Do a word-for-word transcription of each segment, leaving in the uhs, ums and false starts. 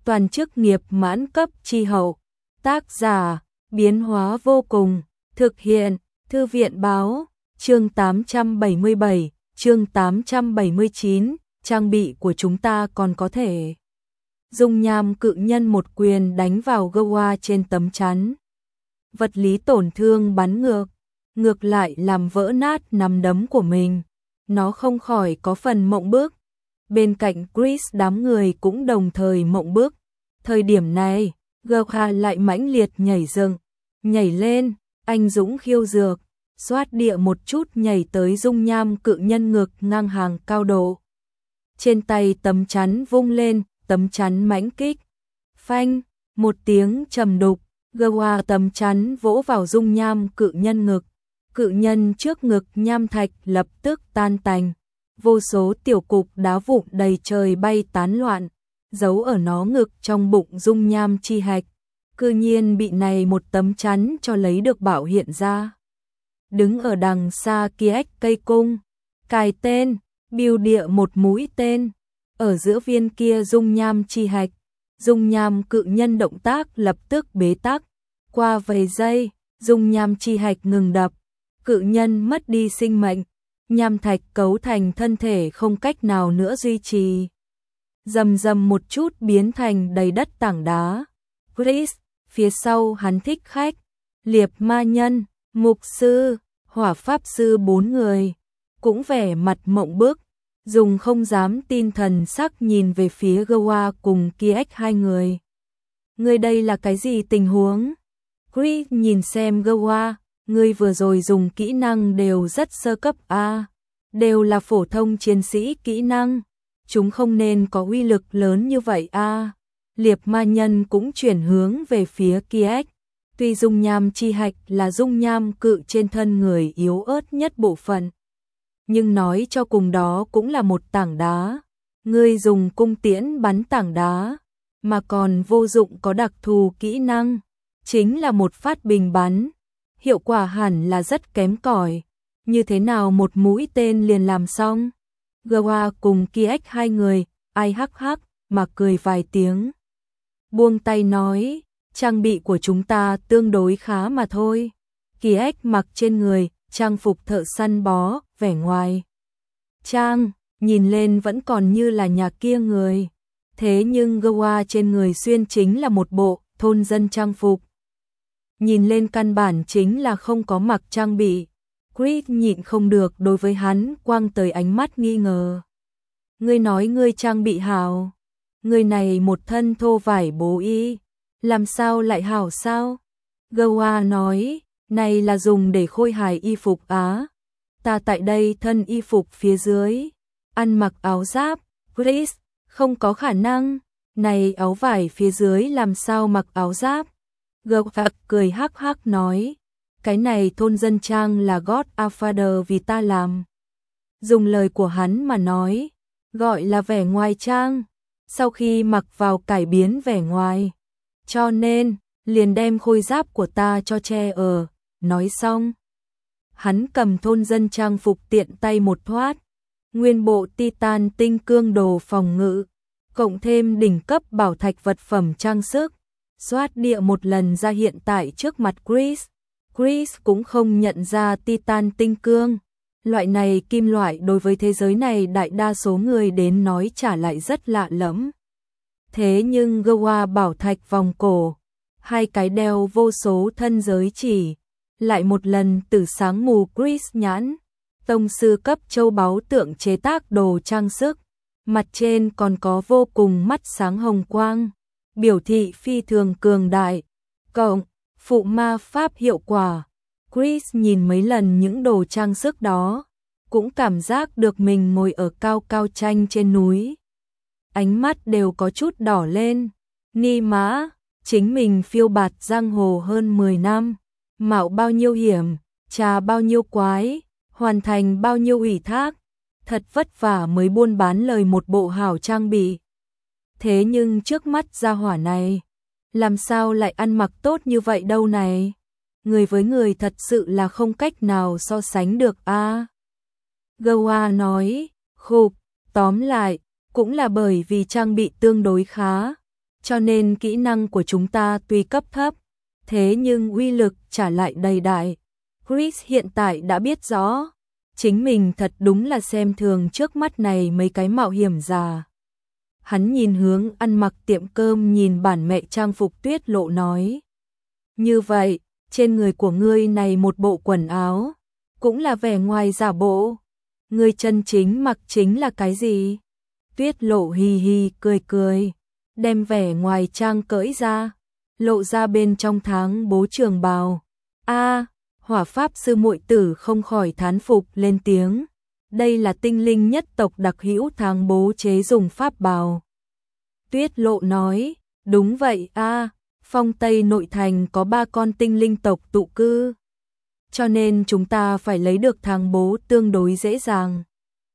toàn chức nghiệp mãn cấp chi hậu. Tác giả, biến hóa vô cùng, thực hiện, Thư viện báo, chương tám trăm bảy mươi bảy, chương tám trăm bảy mươi chín, trang bị của chúng ta còn có thể. Dung nham cự nhân một quyền đánh vào Gowa trên tấm chắn. Vật lý tổn thương bắn ngược, ngược lại làm vỡ nát nắm đấm của mình. Nó không khỏi có phần mộng bức. Bên cạnh Chris đám người cũng đồng thời mộng bức. Thời điểm này, Gowa lại mãnh liệt nhảy dựng, nhảy lên, anh dũng khiêu dược, xoát địa một chút nhảy tới dung nham cự nhân ngực ngang hàng cao độ. Trên tay tấm chắn vung lên, tấm chắn mãnh kích. Phanh, một tiếng trầm đục, Gowa tấm chắn vỗ vào dung nham cự nhân ngực. Cự nhân trước ngực nham thạch lập tức tan tành. Vô số tiểu cục đá vụn đầy trời bay tán loạn, giấu ở nó ngực trong bụng dung nham chi hạch. Cư nhiên bị này một tấm chắn cho lấy được bảo hiện ra. Đứng ở đằng xa kia cây cung, cài tên, biêu địa một mũi tên. Ở giữa viên kia dung nham chi hạch, dung nham cự nhân động tác lập tức bế tắc. Qua vài giây, dung nham chi hạch ngừng đập, cự nhân mất đi sinh mệnh, nham thạch cấu thành thân thể không cách nào nữa duy trì. Rầm rầm một chút biến thành đầy đất tảng đá. Chris, phía sau hắn thích khách, liệp ma nhân, mục sư, hỏa pháp sư bốn người, cũng vẻ mặt mộng bức, dùng không dám tin thần sắc nhìn về phía Gowa cùng kia hai người. Người đây là cái gì tình huống? Chris nhìn xem Gowa, người vừa rồi dùng kỹ năng đều rất sơ cấp a, đều là phổ thông chiến sĩ kỹ năng, chúng không nên có uy lực lớn như vậy a. Liệp ma nhân cũng chuyển hướng về phía kia. Tuy dung nham chi hạch là dung nham cự trên thân người yếu ớt nhất bộ phận, nhưng nói cho cùng đó cũng là một tảng đá. Ngươi dùng cung tiễn bắn tảng đá, mà còn vô dụng có đặc thù kỹ năng, chính là một phát bình bắn. Hiệu quả hẳn là rất kém cỏi. Như thế nào một mũi tên liền làm xong? Gowa cùng kia hai người, ai hắc hắc, mà cười vài tiếng. Buông tay nói, trang bị của chúng ta tương đối khá mà thôi. Kia mặc trên người, trang phục thợ săn bó, vẻ ngoài. Trang, nhìn lên vẫn còn như là nhà kia người. Thế nhưng Gowa trên người xuyên chính là một bộ, thôn dân trang phục. Nhìn lên căn bản chính là không có mặc trang bị. Chris nhịn không được đối với hắn quăng tới ánh mắt nghi ngờ. Ngươi nói ngươi trang bị hảo. Người này một thân thô vải bố y, làm sao lại hảo sao? Gowa nói, này là dùng để khôi hài y phục á. Ta tại đây thân y phục phía dưới, ăn mặc áo giáp. Chris, không có khả năng, này áo vải phía dưới làm sao mặc áo giáp? Gowa cười hắc hắc nói, cái này thôn dân trang là God Father vì ta làm. Dùng lời của hắn mà nói, gọi là vẻ ngoài trang. Sau khi mặc vào cải biến vẻ ngoài, cho nên liền đem khôi giáp của ta cho che ở. Nói xong, hắn cầm thôn dân trang phục tiện tay một thoát, nguyên bộ titan tinh cương đồ phòng ngự, cộng thêm đỉnh cấp bảo thạch vật phẩm trang sức, xoát địa một lần ra hiện tại trước mặt Chris. Chris cũng không nhận ra titan tinh cương. Loại này kim loại đối với thế giới này đại đa số người đến nói trả lại rất lạ lẫm. Thế nhưng Gowa bảo thạch vòng cổ, hai cái đeo vô số thân giới chỉ, lại một lần từ sáng mù Chris nhãn. Tông sư cấp châu báu tượng chế tác đồ trang sức, mặt trên còn có vô cùng mắt sáng hồng quang, biểu thị phi thường cường đại, cộng phụ ma pháp hiệu quả. Chris nhìn mấy lần những đồ trang sức đó, cũng cảm giác được mình ngồi ở cao cao tranh trên núi. Ánh mắt đều có chút đỏ lên. Ni mã, chính mình phiêu bạt giang hồ hơn mười năm, mạo bao nhiêu hiểm, trà bao nhiêu quái, hoàn thành bao nhiêu ủy thác, thật vất vả mới buôn bán lời một bộ hảo trang bị. Thế nhưng trước mắt gia hỏa này, làm sao lại ăn mặc tốt như vậy đâu này? Người với người thật sự là không cách nào so sánh được a. À. Gowa nói, khục, tóm lại, cũng là bởi vì trang bị tương đối khá, cho nên kỹ năng của chúng ta tuy cấp thấp, thế nhưng uy lực trả lại đầy đại. Chris hiện tại đã biết rõ, chính mình thật đúng là xem thường trước mắt này mấy cái mạo hiểm già. Hắn nhìn hướng ăn mặc tiệm cơm nhìn bản mẹ trang phục Tuyết Lộ nói. Như vậy, trên người của ngươi này một bộ quần áo, cũng là vẻ ngoài giả bộ. Ngươi chân chính mặc chính là cái gì? Tuyết Lộ hì hì cười cười, đem vẻ ngoài trang cởi ra, lộ ra bên trong tháng bố trường bào. A, Hỏa Pháp sư muội tử không khỏi thán phục lên tiếng. Đây là tinh linh nhất tộc đặc hữu tháng bố chế dùng pháp bào. Tuyết Lộ nói, đúng vậy a, Phong Tây nội thành có ba con tinh linh tộc tụ cư, cho nên chúng ta phải lấy được tháng bố tương đối dễ dàng.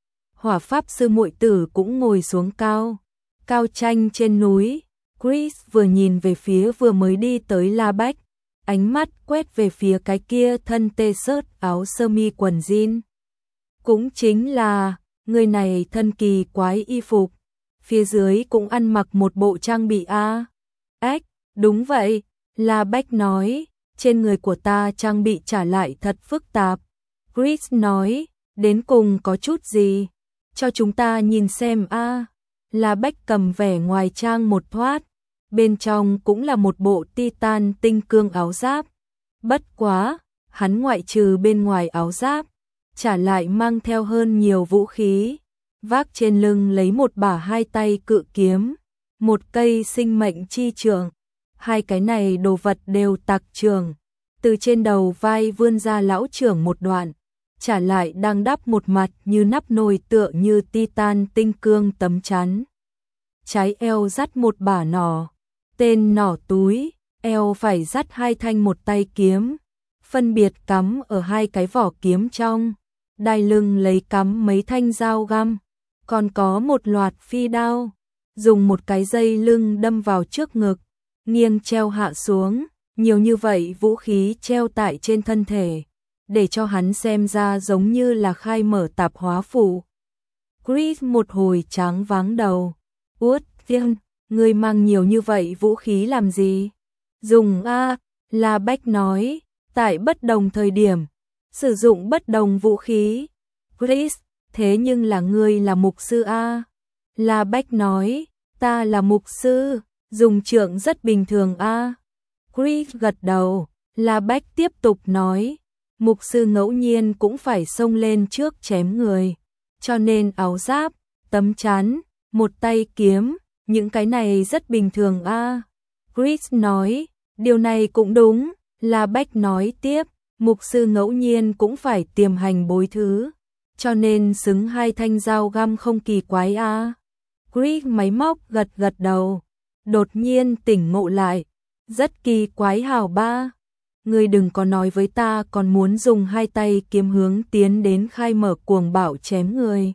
Hỏa Pháp sư muội tử cũng ngồi xuống cao, cao tranh trên núi. Chris vừa nhìn về phía vừa mới đi tới La Bách, ánh mắt quét về phía cái kia thân t-shirt áo sơ mi quần jean. Cũng chính là, người này thân kỳ quái y phục, phía dưới cũng ăn mặc một bộ trang bị a. Ếch, đúng vậy, La Bách nói, trên người của ta trang bị trả lại thật phức tạp. Chris nói, đến cùng có chút gì? Cho chúng ta nhìn xem a. La Bách cầm vẻ ngoài trang một thoát, bên trong cũng là một bộ titan tinh cương áo giáp. Bất quá, hắn ngoại trừ bên ngoài áo giáp, trả lại mang theo hơn nhiều vũ khí, vác trên lưng lấy một bả hai tay cự kiếm, một cây sinh mệnh chi trường. Hai cái này đồ vật đều tạc trường, từ trên đầu vai vươn ra lão trưởng một đoạn, trả lại đang đắp một mặt như nắp nồi tựa như titan tinh cương tấm chắn. Trái eo dắt một bả nỏ, tên nỏ túi, eo phải dắt hai thanh một tay kiếm, phân biệt cắm ở hai cái vỏ kiếm trong, đai lưng lấy cắm mấy thanh dao găm, còn có một loạt phi đao, dùng một cái dây lưng đâm vào trước ngực, nghiêng treo hạ xuống, nhiều như vậy vũ khí treo tại trên thân thể, để cho hắn xem ra giống như là khai mở tạp hóa phủ. Chris một hồi tráng váng đầu, uất thiên, ngươi mang nhiều như vậy vũ khí làm gì? Dùng a, La Bách nói, tại bất đồng thời điểm, sử dụng bất đồng vũ khí. Chris, thế nhưng là ngươi là mục sư a. La Bách nói, ta là mục sư, dùng trượng rất bình thường a. Chris gật đầu, La Bách tiếp tục nói, mục sư ngẫu nhiên cũng phải xông lên trước chém người, cho nên áo giáp, tấm chắn, một tay kiếm, những cái này rất bình thường a. Chris nói, điều này cũng đúng. La Bách nói tiếp, mục sư ngẫu nhiên cũng phải tiềm hành bối thứ, cho nên xứng hai thanh dao găm không kỳ quái a. Chris máy móc gật gật đầu, đột nhiên tỉnh ngộ lại, rất kỳ quái hảo ba. Ngươi đừng có nói với ta còn muốn dùng hai tay kiếm hướng tiến đến khai mở cuồng bạo chém người.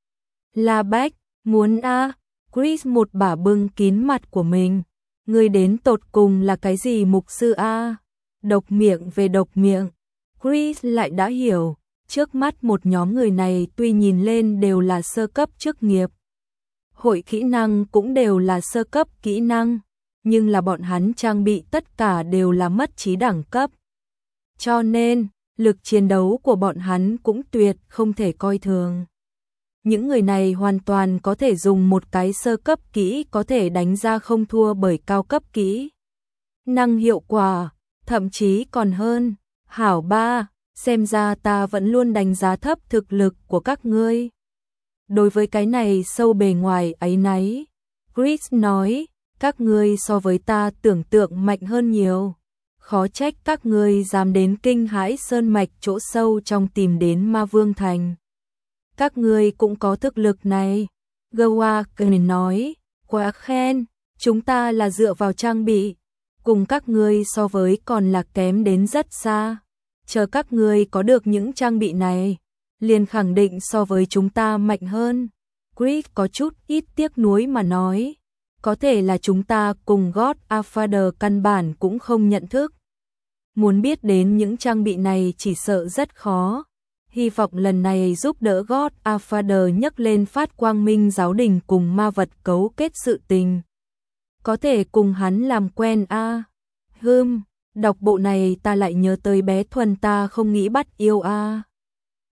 La Bách, muốn a. Chris một bả bưng kín mặt của mình. Ngươi đến tột cùng là cái gì mục sư a? Độc miệng về độc miệng. Chris lại đã hiểu, trước mắt một nhóm người này tuy nhìn lên đều là sơ cấp chức nghiệp, hội kỹ năng cũng đều là sơ cấp kỹ năng, nhưng là bọn hắn trang bị tất cả đều là mất trí đẳng cấp. Cho nên, lực chiến đấu của bọn hắn cũng tuyệt không thể coi thường. Những người này hoàn toàn có thể dùng một cái sơ cấp kỹ có thể đánh ra không thua bởi cao cấp kỹ năng hiệu quả, thậm chí còn hơn. Hảo ba, xem ra ta vẫn luôn đánh giá thấp thực lực của các ngươi. Đối với cái này sâu bề ngoài ấy nấy, Chris nói, các ngươi so với ta tưởng tượng mạnh hơn nhiều. Khó trách các ngươi dám đến kinh hãi sơn mạch chỗ sâu trong tìm đến Ma Vương Thành. Các ngươi cũng có thực lực này. Gawaken nói, quá khen, chúng ta là dựa vào trang bị, cùng các ngươi so với còn là kém đến rất xa. Chờ các ngươi có được những trang bị này, liền khẳng định so với chúng ta mạnh hơn. Chris có chút ít tiếc nuối mà nói, có thể là chúng ta cùng God Father căn bản cũng không nhận thức. Muốn biết đến những trang bị này chỉ sợ rất khó. Hy vọng lần này giúp đỡ God Father nhấc lên phát quang minh giáo đình cùng ma vật cấu kết sự tình. có thể cùng hắn làm quen a. À. Hừm, đọc bộ này ta lại nhớ tới bé Thuần ta không nghĩ bắt yêu a. À.